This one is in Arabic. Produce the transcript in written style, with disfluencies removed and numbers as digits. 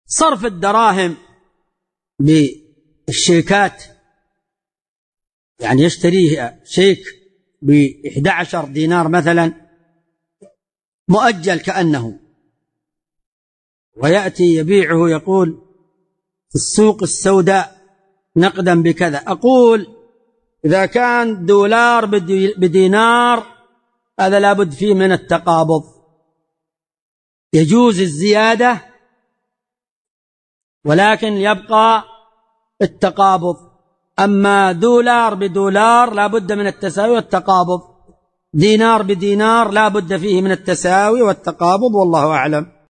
صرف الدراهم بالشيكات، يعني يشتريه شيك ب11 دينار مثلا مؤجل كأنه، ويأتي يبيعه يقول في السوق السوداء نقدا بكذا. أقول إذا كان دولار بدينار هذا لابد فيه من التقابض، يجوز الزيادة ولكن يبقى التقابض. أما دولار بدولار لابد من التساوي والتقابض، دينار بدينار لابد فيه من التساوي والتقابض، والله أعلم.